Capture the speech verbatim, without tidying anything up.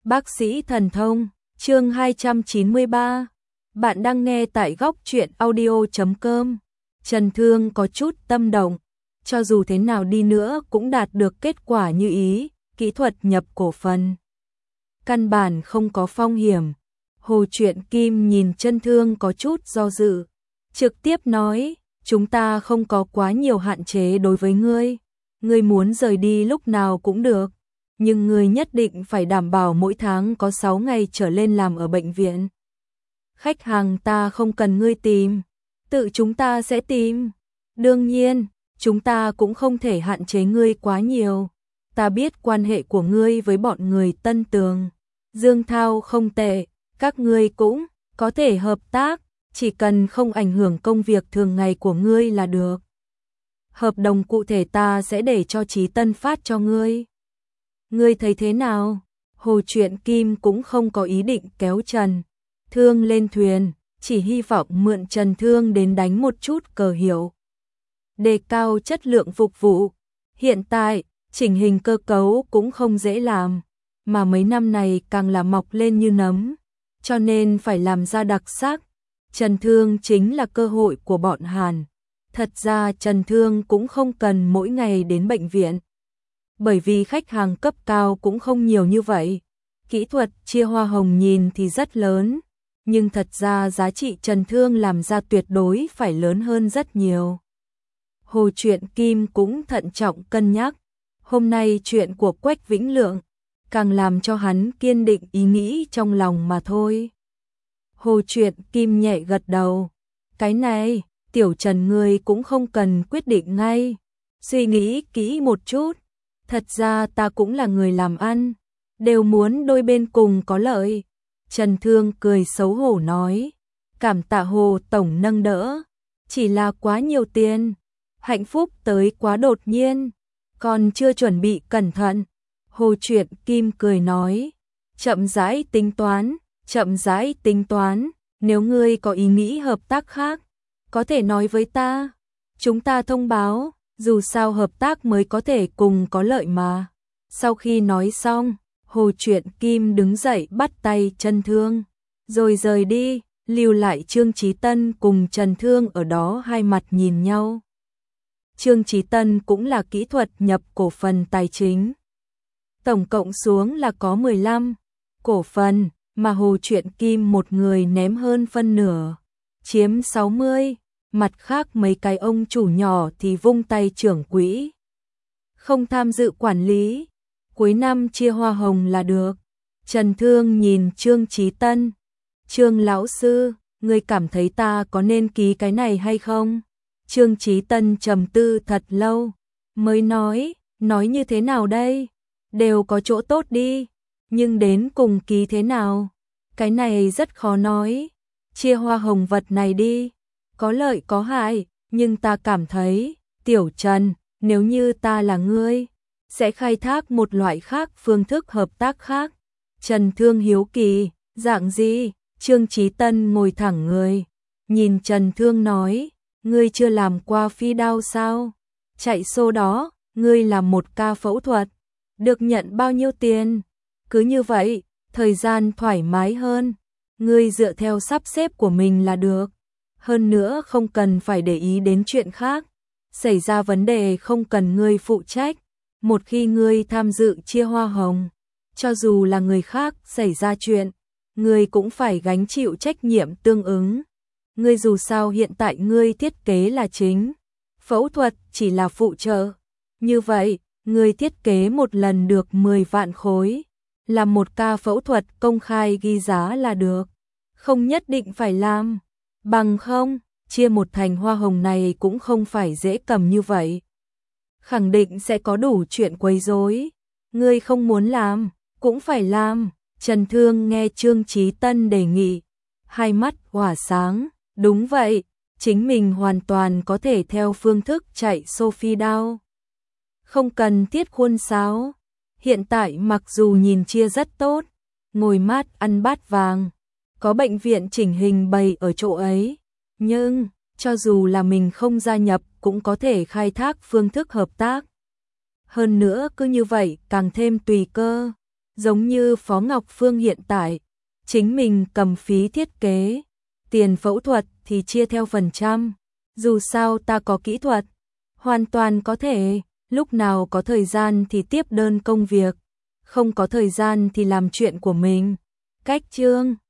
Bác sĩ thần thông, chương hai trăm chín mươi ba. Bạn đang nghe tại góc truyện audio chấm com. Trần Thương có chút tâm động, cho dù thế nào đi nữa cũng đạt được kết quả như ý, kỹ thuật nhập cổ phần. Căn bản không có phong hiểm. Hồ Truyện Kim nhìn Trần Thương có chút do dự, trực tiếp nói, chúng ta không có quá nhiều hạn chế đối với ngươi, ngươi muốn rời đi lúc nào cũng được. Nhưng ngươi nhất định phải đảm bảo mỗi tháng có sáu ngày trở lên làm ở bệnh viện. Khách hàng ta không cần ngươi tìm, tự chúng ta sẽ tìm. Đương nhiên, chúng ta cũng không thể hạn chế ngươi quá nhiều. Ta biết quan hệ của ngươi với bọn người Tân Tường, Dương Thao không tệ, các ngươi cũng có thể hợp tác, chỉ cần không ảnh hưởng công việc thường ngày của ngươi là được. Hợp đồng cụ thể ta sẽ để cho Chí Tân phát cho ngươi. Ngươi thấy thế nào? Hồ Truyện Kim cũng không có ý định kéo Trần Thương lên thuyền, chỉ hy vọng mượn Trần Thương đến đánh một chút cờ hiệu, đề cao chất lượng phục vụ. Hiện tại, chỉnh hình cơ cấu cũng không dễ làm, mà mấy năm này càng là mọc lên như nấm, cho nên phải làm ra đặc sắc. Trần Thương chính là cơ hội của bọn Hàn. Thật ra Trần Thương cũng không cần mỗi ngày đến bệnh viện, bởi vì khách hàng cấp cao cũng không nhiều như vậy. Kỹ thuật chia hoa hồng nhìn thì rất lớn, nhưng thật ra giá trị Trần Thương làm ra tuyệt đối phải lớn hơn rất nhiều. Hồ Truyện Kim cũng thận trọng cân nhắc. Hôm nay chuyện của Quách Vĩnh Lượng càng làm cho hắn kiên định ý nghĩ trong lòng mà thôi. Hồ Truyện Kim nhẹ gật đầu. Cái này, tiểu Trần ngươi cũng không cần quyết định ngay, suy nghĩ kỹ một chút. Thật ra ta cũng là người làm ăn, đều muốn đôi bên cùng có lợi. Trần Thương cười xấu hổ nói, cảm tạ Hồ Tổng nâng đỡ, chỉ là quá nhiều tiền, hạnh phúc tới quá đột nhiên, còn chưa chuẩn bị cẩn thận. Hồ Truyện Kim cười nói, chậm rãi tính toán, chậm rãi tính toán, nếu ngươi có ý nghĩ hợp tác khác, có thể nói với ta, chúng ta thông báo. Dù sao hợp tác mới có thể cùng có lợi mà. Sau khi nói xong, Hồ Truyện Kim đứng dậy bắt tay Trần Thương, rồi rời đi, lưu lại Trương Chí Tân cùng Trần Thương ở đó hai mặt nhìn nhau. Trương Chí Tân cũng là kỹ thuật nhập cổ phần tài chính. Tổng cộng xuống là có mười lăm cổ phần, mà Hồ Truyện Kim một người ném hơn phân nửa, chiếm sáu mươi. Mặt khác mấy cái ông chủ nhỏ thì vung tay trưởng quỹ, không tham dự quản lý, cuối năm chia hoa hồng là được. Trần Thương nhìn Trương Chí Tân, Trương lão sư, ngươi cảm thấy ta có nên ký cái này hay không? Trương Chí Tân trầm tư thật lâu, mới nói, nói như thế nào đây? Đều có chỗ tốt đi, nhưng đến cùng ký thế nào? Cái này rất khó nói, chia hoa hồng vật này đi. Có lợi có hại, nhưng ta cảm thấy, tiểu Trần, nếu như ta là ngươi, sẽ khai thác một loại khác phương thức hợp tác khác. Trần Thương hiếu kỳ, dạng gì? Trương Chí Tân ngồi thẳng người, nhìn Trần Thương nói, ngươi chưa làm qua phi đao sao? Chạy xô đó, ngươi làm một ca phẫu thuật, được nhận bao nhiêu tiền? Cứ như vậy, thời gian thoải mái hơn, ngươi dựa theo sắp xếp của mình là được. Hơn nữa không cần phải để ý đến chuyện khác, xảy ra vấn đề không cần ngươi phụ trách. Một khi ngươi tham dự chia hoa hồng, cho dù là người khác xảy ra chuyện, ngươi cũng phải gánh chịu trách nhiệm tương ứng. Ngươi dù sao hiện tại ngươi thiết kế là chính, phẫu thuật chỉ là phụ trợ. Như vậy, ngươi thiết kế một lần được mười vạn khối, làm một ca phẫu thuật công khai ghi giá là được, không nhất định phải làm. Bằng không, chia một thành hoa hồng này cũng không phải dễ cầm như vậy. Khẳng định sẽ có đủ chuyện quấy rối. Ngươi không muốn làm, cũng phải làm. Trần Thương nghe Trương Chí Tân đề nghị, hai mắt hỏa sáng. Đúng vậy, chính mình hoàn toàn có thể theo phương thức chạy Sophie đao. Không cần thiết khuôn sáo. Hiện tại mặc dù nhìn chia rất tốt, ngồi mát ăn bát vàng, có bệnh viện chỉnh hình bày ở chỗ ấy, nhưng cho dù là mình không gia nhập cũng có thể khai thác phương thức hợp tác. Hơn nữa cứ như vậy càng thêm tùy cơ. Giống như Phó Ngọc Phương hiện tại, chính mình cầm phí thiết kế, tiền phẫu thuật thì chia theo phần trăm. Dù sao ta có kỹ thuật, hoàn toàn có thể, lúc nào có thời gian thì tiếp đơn công việc, không có thời gian thì làm chuyện của mình. Cách chương